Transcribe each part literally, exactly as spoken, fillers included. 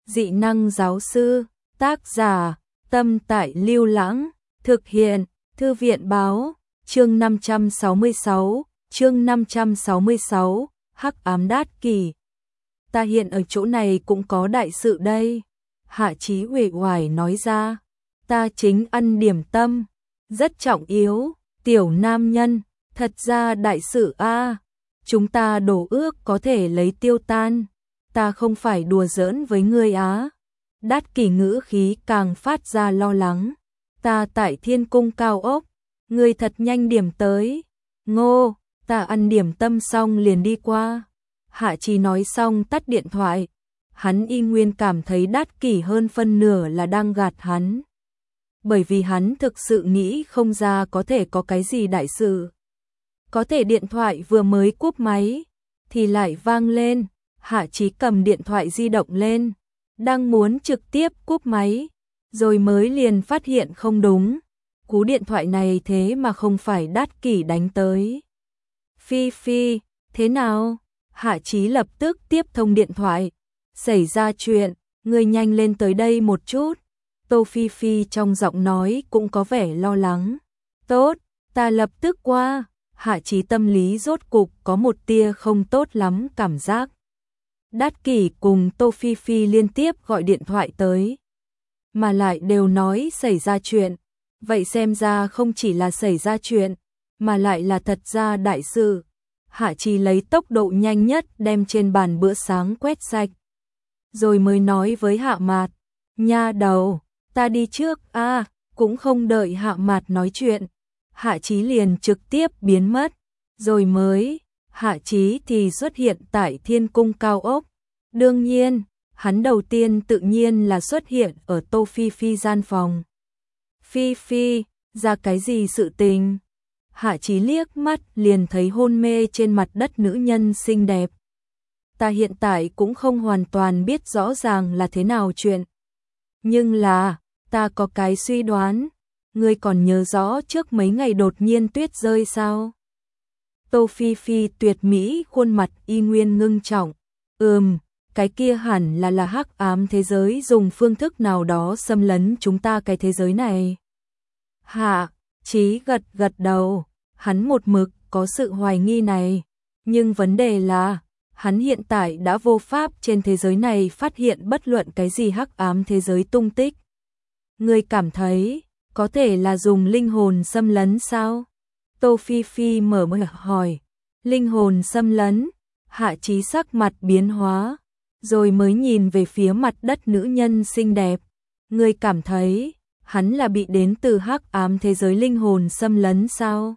Dị năng giáo sư, tác giả, Tâm Tại Lưu Lãng, thực hiện, Thư viện báo, chương năm trăm sáu mươi sáu, chương năm trăm sáu mươi sáu, Hắc Ám Đát Kỷ. Ta hiện ở chỗ này cũng có đại sự đây. Hạ Chí uể oải nói ra, ta chính ăn điểm tâm, rất trọng yếu, tiểu nam nhân, thật ra đại sự a, chúng ta đổ ước có thể lấy tiêu tan, ta không phải đùa giỡn với ngươi á. Đát Kỷ ngữ khí càng phát ra lo lắng, ta tại Thiên Cung cao ốc, ngươi thật nhanh điểm tới. Ngô, ta ăn điểm tâm xong liền đi qua. Hạ Chí nói xong tắt điện thoại. Hắn y nguyên cảm thấy Đát Kỷ hơn phân nửa là đang gạt hắn. Bởi vì hắn thực sự nghĩ không ra có thể có cái gì đại sự. Có thể điện thoại vừa mới cúp máy, thì lại vang lên. Hạ Chí cầm điện thoại di động lên, đang muốn trực tiếp cúp máy, rồi mới liền phát hiện không đúng. Cú điện thoại này thế mà không phải Đát Kỷ đánh tới. Phi Phi, thế nào? Hạ Chí lập tức tiếp thông điện thoại. Xảy ra chuyện, ngươi nhanh lên tới đây một chút. Tô Phi Phi trong giọng nói cũng có vẻ lo lắng. Tốt, ta lập tức qua. Hạ Chí tâm lý rốt cục có một tia không tốt lắm cảm giác. Đát Kỷ cùng Tô Phi Phi liên tiếp gọi điện thoại tới, mà lại đều nói xảy ra chuyện. Vậy xem ra không chỉ là xảy ra chuyện, mà lại là thật ra đại sự. Hạ Chí lấy tốc độ nhanh nhất đem trên bàn bữa sáng quét sạch, rồi mới nói với Hạ Mạt, nha đầu, ta đi trước a. À, cũng không đợi Hạ Mạt nói chuyện, Hạ Chí liền trực tiếp biến mất, rồi mới, Hạ Chí thì xuất hiện tại Thiên Cung cao ốc. Đương nhiên, hắn đầu tiên tự nhiên là xuất hiện ở Tô Phi Phi gian phòng. Phi Phi, ra cái gì sự tình? Hạ Chí liếc mắt liền thấy hôn mê trên mặt đất nữ nhân xinh đẹp. Ta hiện tại cũng không hoàn toàn biết rõ ràng là thế nào chuyện. Nhưng là, ta có cái suy đoán, ngươi còn nhớ rõ trước mấy ngày đột nhiên tuyết rơi sao? Tô Phi Phi tuyệt mỹ khuôn mặt y nguyên ngưng trọng. Ừm, cái kia hẳn là là hắc ám thế giới dùng phương thức nào đó xâm lấn chúng ta cái thế giới này. Hạ Chí gật gật đầu, hắn một mực có sự hoài nghi này, nhưng vấn đề là, hắn hiện tại đã vô pháp trên thế giới này phát hiện bất luận cái gì hắc ám thế giới tung tích. Ngươi cảm thấy, có thể là dùng linh hồn xâm lấn sao? Tô Phi Phi mở miệng hỏi. Linh hồn xâm lấn? Hạ Chí sắc mặt biến hóa, rồi mới nhìn về phía mặt đất nữ nhân xinh đẹp. Ngươi cảm thấy, hắn là bị đến từ hắc ám thế giới linh hồn xâm lấn sao?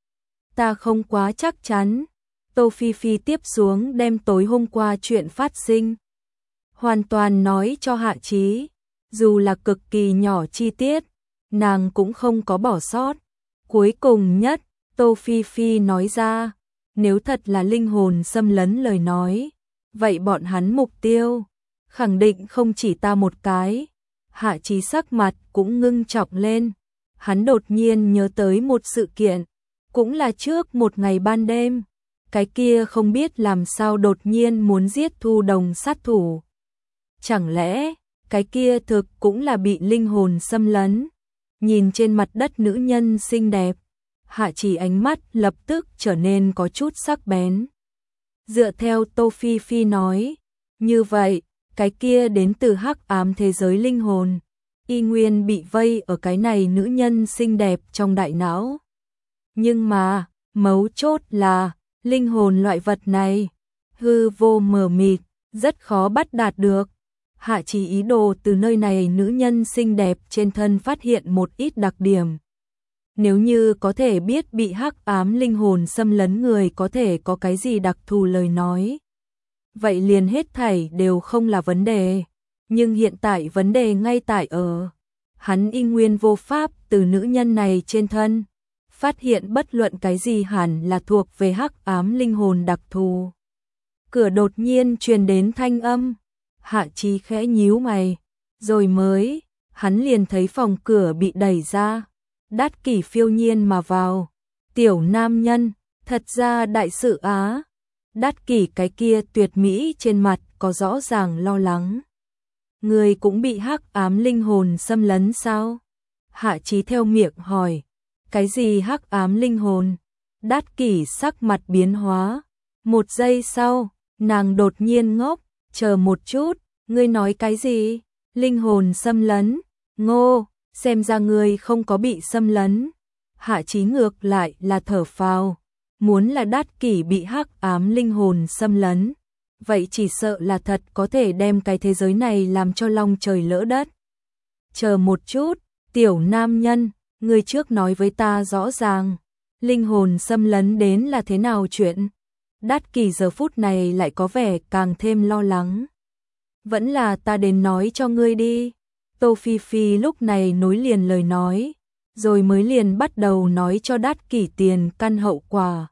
Ta không quá chắc chắn. Tô Phi Phi tiếp xuống đem tối hôm qua chuyện phát sinh hoàn toàn nói cho Hạ Chí, dù là cực kỳ nhỏ chi tiết, nàng cũng không có bỏ sót. Cuối cùng nhất, Tô Phi Phi nói ra, nếu thật là linh hồn xâm lấn lời nói, vậy bọn hắn mục tiêu khẳng định không chỉ ta một cái. Hạ Chí sắc mặt cũng ngưng trọng lên, hắn đột nhiên nhớ tới một sự kiện, cũng là trước một ngày ban đêm, cái kia không biết làm sao đột nhiên muốn giết Thu Đồng sát thủ. Chẳng lẽ, cái kia thực cũng là bị linh hồn xâm lấn? Nhìn trên mặt đất nữ nhân xinh đẹp, Hạ Chí ánh mắt lập tức trở nên có chút sắc bén. Dựa theo Tô Phi Phi nói, như vậy, cái kia đến từ hắc ám thế giới linh hồn, y nguyên bị vây ở cái này nữ nhân xinh đẹp trong đại não. Nhưng mà, mấu chốt là, linh hồn loại vật này, hư vô mờ mịt, rất khó bắt đạt được. Hạ Chí ý đồ từ nơi này nữ nhân xinh đẹp trên thân phát hiện một ít đặc điểm. Nếu như có thể biết bị hắc ám linh hồn xâm lấn người có thể có cái gì đặc thù lời nói, vậy liền hết thảy đều không là vấn đề. Nhưng hiện tại vấn đề ngay tại ở, hắn y nguyên vô pháp từ nữ nhân này trên thân phát hiện bất luận cái gì hẳn là thuộc về hắc ám linh hồn đặc thù. Cửa đột nhiên truyền đến thanh âm, Hạ Chí khẽ nhíu mày, rồi mới, hắn liền thấy phòng cửa bị đẩy ra, Đát Kỷ phiêu nhiên mà vào. Tiểu nam nhân, thật ra đại sự á. Đát Kỷ cái kia tuyệt mỹ trên mặt có rõ ràng lo lắng. Người cũng bị hắc ám linh hồn xâm lấn sao? Hạ Chí theo miệng hỏi. Cái gì hắc ám linh hồn? Đát Kỷ sắc mặt biến hóa. Một giây sau, nàng đột nhiên ngốc, chờ một chút, ngươi nói cái gì? Linh hồn xâm lấn? Ngô, xem ra ngươi không có bị xâm lấn. Hạ Chí ngược lại là thở phào, muốn là Đát Kỷ bị hắc ám linh hồn xâm lấn, vậy chỉ sợ là thật có thể đem cái thế giới này làm cho long trời lỡ đất. Chờ một chút, tiểu nam nhân, ngươi trước nói với ta rõ ràng, linh hồn xâm lấn đến là thế nào chuyện? Đát Kỷ giờ phút này lại có vẻ càng thêm lo lắng. Vẫn là ta đến nói cho ngươi đi. Tô Phi Phi lúc này nối liền lời nói, rồi mới liền bắt đầu nói cho Đát Kỷ tiền căn hậu quả.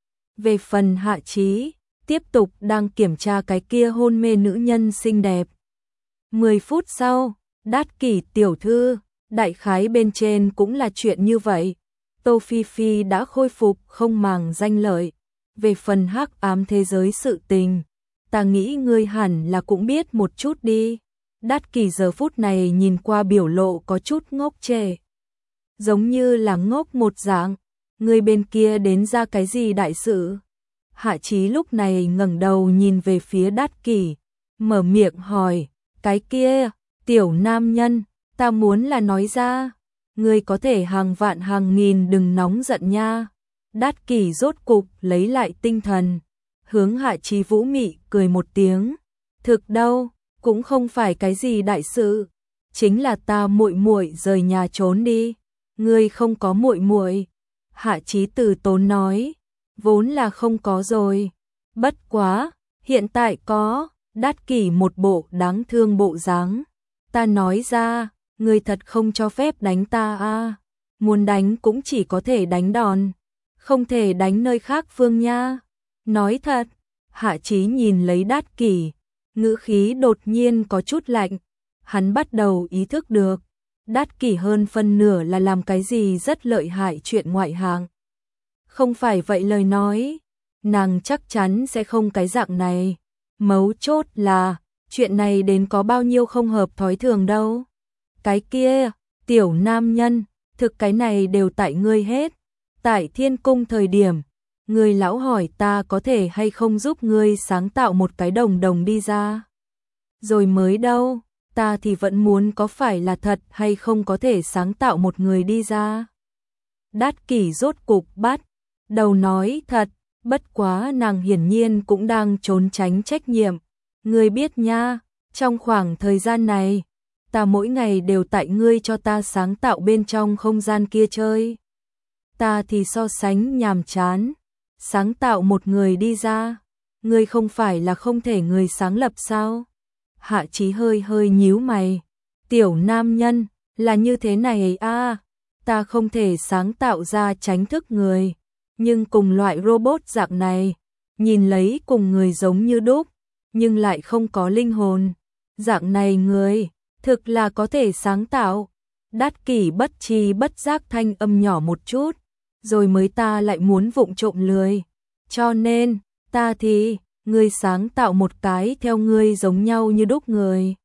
Về phần Hạ Chí, tiếp tục đang kiểm tra cái kia hôn mê nữ nhân xinh đẹp. Mười phút sau, Đát Kỷ tiểu thư, đại khái bên trên cũng là chuyện như vậy. Tô Phi Phi đã khôi phục không màng danh lợi. Về phần hắc ám thế giới sự tình, ta nghĩ ngươi hẳn là cũng biết một chút đi. Đát Kỷ giờ phút này nhìn qua biểu lộ có chút ngốc trệ, giống như là ngốc một dạng. Người bên kia đến ra cái gì đại sự? Hạ Chí lúc này ngẩng đầu nhìn về phía Đát Kỷ, mở miệng hỏi, cái kia, tiểu nam nhân, ta muốn là nói ra, ngươi có thể hàng vạn hàng nghìn đừng nóng giận nha. Đát Kỷ rốt cục lấy lại tinh thần, hướng Hạ Chí vũ mị cười một tiếng, thực đâu, cũng không phải cái gì đại sự, chính là ta muội muội rời nhà trốn đi. Ngươi không có muội muội? Hạ Chí từ tốn nói, vốn là không có rồi, bất quá, hiện tại có. Đát Kỷ một bộ đáng thương bộ dáng. Ta nói ra, ngươi thật không cho phép đánh ta à? Muốn đánh cũng chỉ có thể đánh đòn, không thể đánh nơi khác phương nha. Nói thật. Hạ Chí nhìn lấy Đát Kỷ, ngữ khí đột nhiên có chút lạnh. Hắn bắt đầu ý thức được, Đát Kỷ hơn phân nửa là làm cái gì rất lợi hại chuyện ngoại hạng. Không phải vậy lời nói, nàng chắc chắn sẽ không cái dạng này. Mấu chốt là, chuyện này đến có bao nhiêu không hợp thói thường đâu. Cái kia, tiểu nam nhân, thực cái này đều tại ngươi hết. Tại Thiên Cung thời điểm, ngươi lão hỏi ta có thể hay không giúp ngươi sáng tạo một cái đồng đồng đi ra. Rồi mới đâu, ta thì vẫn muốn có phải là thật hay không có thể sáng tạo một người đi ra. Đát Kỷ rốt cục bắt đầu nói thật, bất quá nàng hiển nhiên cũng đang trốn tránh trách nhiệm. Ngươi biết nha, trong khoảng thời gian này, ta mỗi ngày đều tại ngươi cho ta sáng tạo bên trong không gian kia chơi. Ta thì so sánh nhàm chán, sáng tạo một người đi ra, ngươi không phải là không thể người sáng lập sao? Hạ Chí hơi hơi nhíu mày, tiểu nam nhân, là như thế này à, ta không thể sáng tạo ra tránh thức người, nhưng cùng loại robot dạng này, nhìn lấy cùng người giống như đúc, nhưng lại không có linh hồn. Dạng này người, thực là có thể sáng tạo. Đát Kỷ bất tri bất giác thanh âm nhỏ một chút, rồi mới ta lại muốn vụng trộm lười. Cho nên, ta thì, ngươi sáng tạo một cái theo ngươi giống nhau như đúc người.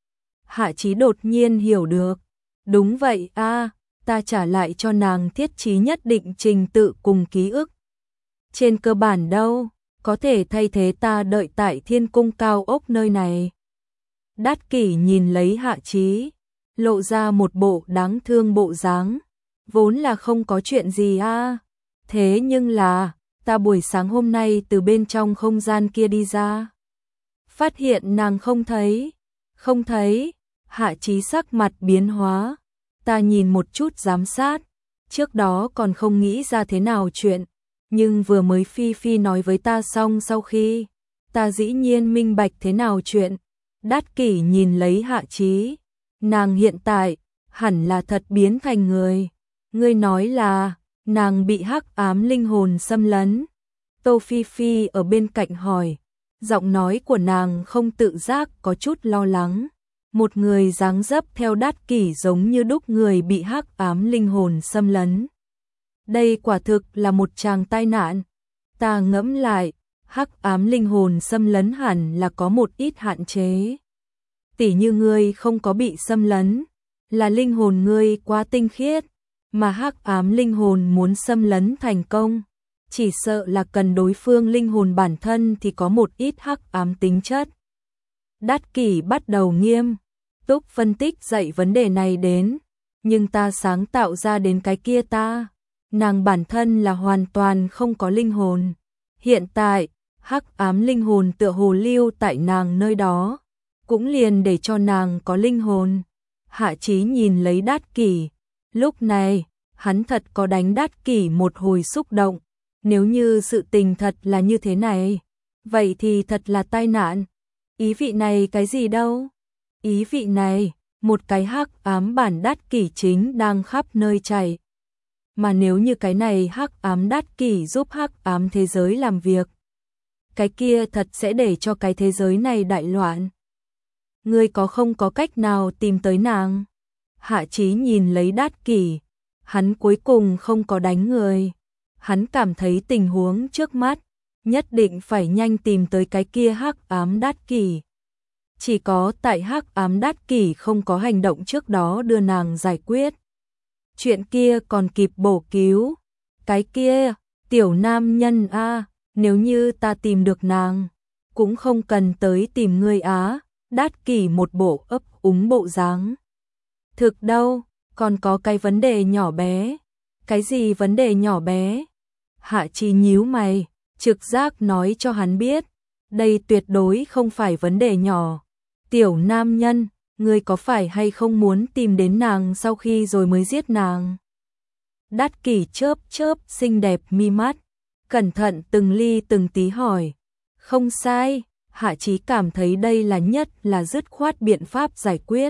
Hạ Chí đột nhiên hiểu được. Đúng vậy a, ta trả lại cho nàng thiết trí nhất định trình tự cùng ký ức. Trên cơ bản đâu, có thể thay thế ta đợi tại Thiên Cung cao ốc nơi này. Đát Kỷ nhìn lấy Hạ Chí, lộ ra một bộ đáng thương bộ dáng. Vốn là không có chuyện gì a, thế nhưng là, ta buổi sáng hôm nay từ bên trong không gian kia đi ra. Phát hiện nàng không thấy, không thấy, Hạ Chí sắc mặt biến hóa. Ta nhìn một chút giám sát, trước đó còn không nghĩ ra thế nào chuyện, nhưng vừa mới Phi Phi nói với ta xong sau khi, ta dĩ nhiên minh bạch thế nào chuyện. Đát Kỷ nhìn lấy Hạ Chí, nàng hiện tại, hẳn là thật biến thành người. Ngươi nói là, nàng bị hắc ám linh hồn xâm lấn. Tô Phi Phi ở bên cạnh hỏi, giọng nói của nàng không tự giác có chút lo lắng. Một người dáng dấp theo Đát Kỷ giống như đúc người bị hắc ám linh hồn xâm lấn. Đây quả thực là một tràng tai nạn. Ta ngẫm lại, hắc ám linh hồn xâm lấn hẳn là có một ít hạn chế. tỉ như ngươi không có bị xâm lấn, là linh hồn ngươi quá tinh khiết, mà hắc ám linh hồn muốn xâm lấn thành công, chỉ sợ là cần đối phương linh hồn bản thân thì có một ít hắc ám tính chất. Đát Kỷ bắt đầu nghiêm túc phân tích dạy vấn đề này đến, nhưng ta sáng tạo ra đến cái kia ta, nàng bản thân là hoàn toàn không có linh hồn. Hiện tại, hắc ám linh hồn tựa hồ lưu tại nàng nơi đó, cũng liền để cho nàng có linh hồn. Hạ Chí nhìn lấy Đát Kỷ, lúc này, hắn thật có đánh Đát Kỷ một hồi xúc động, nếu như sự tình thật là như thế này, vậy thì thật là tai nạn. Ý vị này cái gì đâu? Ý vị này, một cái hắc ám bản Đát Kỷ chính đang khắp nơi chạy. Mà nếu như cái này hắc ám Đát Kỷ giúp hắc ám thế giới làm việc, cái kia thật sẽ để cho cái thế giới này đại loạn. Ngươi có không có cách nào tìm tới nàng? Hạ Chí nhìn lấy Đát Kỷ, hắn cuối cùng không có đánh người. Hắn cảm thấy tình huống trước mắt, nhất định phải nhanh tìm tới cái kia hắc ám Đát Kỷ. Chỉ có tại hắc ám Đát Kỷ không có hành động trước đó đưa nàng giải quyết. Chuyện kia còn kịp bổ cứu. Cái kia, tiểu nam nhân a, nếu như ta tìm được nàng, cũng không cần tới tìm ngươi á. Đát Kỷ một bộ ấp úng bộ dáng. Thực đâu, còn có cái vấn đề nhỏ bé. Cái gì vấn đề nhỏ bé? Hạ Chí nhíu mày, trực giác nói cho hắn biết, đây tuyệt đối không phải vấn đề nhỏ. Tiểu nam nhân, ngươi có phải hay không muốn tìm đến nàng sau khi rồi mới giết nàng? Đát Kỷ chớp chớp xinh đẹp mi mắt, cẩn thận từng ly từng tí hỏi. Không sai, Hạ Chí cảm thấy đây là nhất là dứt khoát biện pháp giải quyết.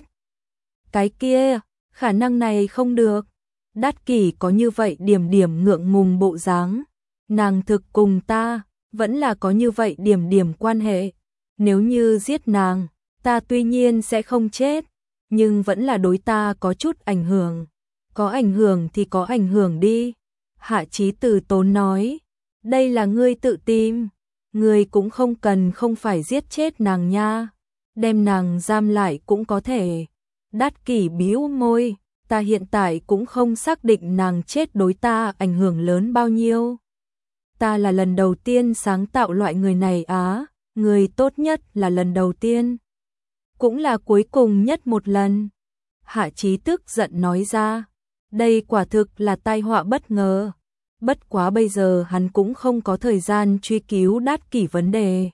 Cái kia, khả năng này không được. Đát Kỷ có như vậy điểm điểm ngượng ngùng bộ dáng. Nàng thực cùng ta, vẫn là có như vậy điểm điểm quan hệ. Nếu như giết nàng, ta tuy nhiên sẽ không chết, nhưng vẫn là đối ta có chút ảnh hưởng. Có ảnh hưởng thì có ảnh hưởng đi. Hạ Chí từ tốn nói, đây là ngươi tự tìm. Ngươi cũng không cần không phải giết chết nàng nha. Đem nàng giam lại cũng có thể. Đát Kỷ bĩu môi, ta hiện tại cũng không xác định nàng chết đối ta ảnh hưởng lớn bao nhiêu. Ta là lần đầu tiên sáng tạo loại người này á, người tốt nhất là lần đầu tiên, cũng là cuối cùng nhất một lần. Hạ Chí tức giận nói ra, đây quả thực là tai họa bất ngờ. Bất quá bây giờ hắn cũng không có thời gian truy cứu Đát Kỷ vấn đề.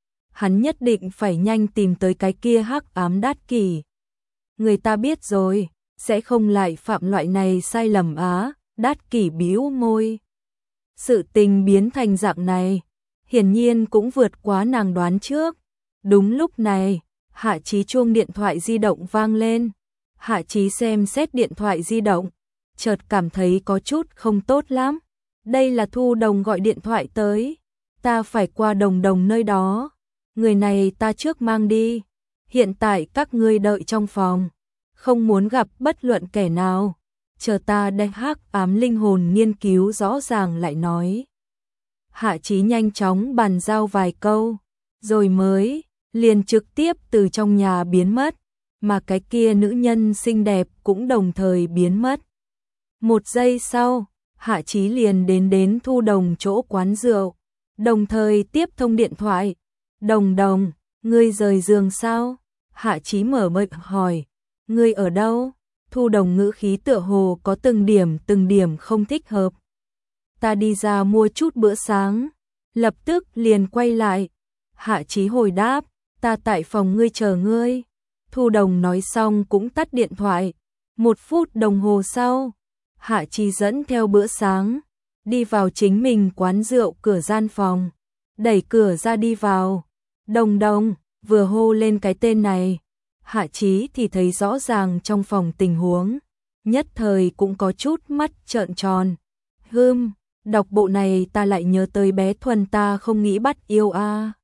Hắn nhất định phải nhanh tìm tới cái kia hắc ám Đát Kỷ. Người ta biết rồi, sẽ không lại phạm loại này sai lầm á. Đát Kỷ bĩu môi. Sự tình biến thành dạng này, hiển nhiên cũng vượt quá nàng đoán trước. Đúng lúc này, Hạ Chí chuông điện thoại di động vang lên. Hạ Chí xem xét điện thoại di động, chợt cảm thấy có chút không tốt lắm. Đây là Thu Đồng gọi điện thoại tới. Ta phải qua Đồng Đồng nơi đó. Người này ta trước mang đi. Hiện tại các ngươi đợi trong phòng, không muốn gặp bất luận kẻ nào. Chờ ta đem hắc ám linh hồn nghiên cứu rõ ràng lại nói. Hạ Chí nhanh chóng bàn giao vài câu, rồi mới liền trực tiếp từ trong nhà biến mất, mà cái kia nữ nhân xinh đẹp cũng đồng thời biến mất. Một giây sau, Hạ Chí liền đến đến Thu Đồng chỗ quán rượu, đồng thời tiếp thông điện thoại. Đồng Đồng, ngươi rời giường sao? Hạ Chí mở miệng hỏi, ngươi ở đâu? Thu Đồng ngữ khí tựa hồ có từng điểm từng điểm không thích hợp. Ta đi ra mua chút bữa sáng, lập tức liền quay lại. Hạ Chí hồi đáp, ta tại phòng ngươi chờ ngươi. Thu Đồng nói xong cũng tắt điện thoại. Một phút đồng hồ sau, Hạ Chí dẫn theo bữa sáng, đi vào chính mình quán rượu cửa gian phòng, đẩy cửa ra đi vào. Đồng Đồng, vừa hô lên cái tên này, Hạ Chí thì thấy rõ ràng trong phòng tình huống, nhất thời cũng có chút mắt trợn tròn. Hừm, đọc bộ này ta lại nhớ tới bé Thuần ta không nghĩ bắt yêu a.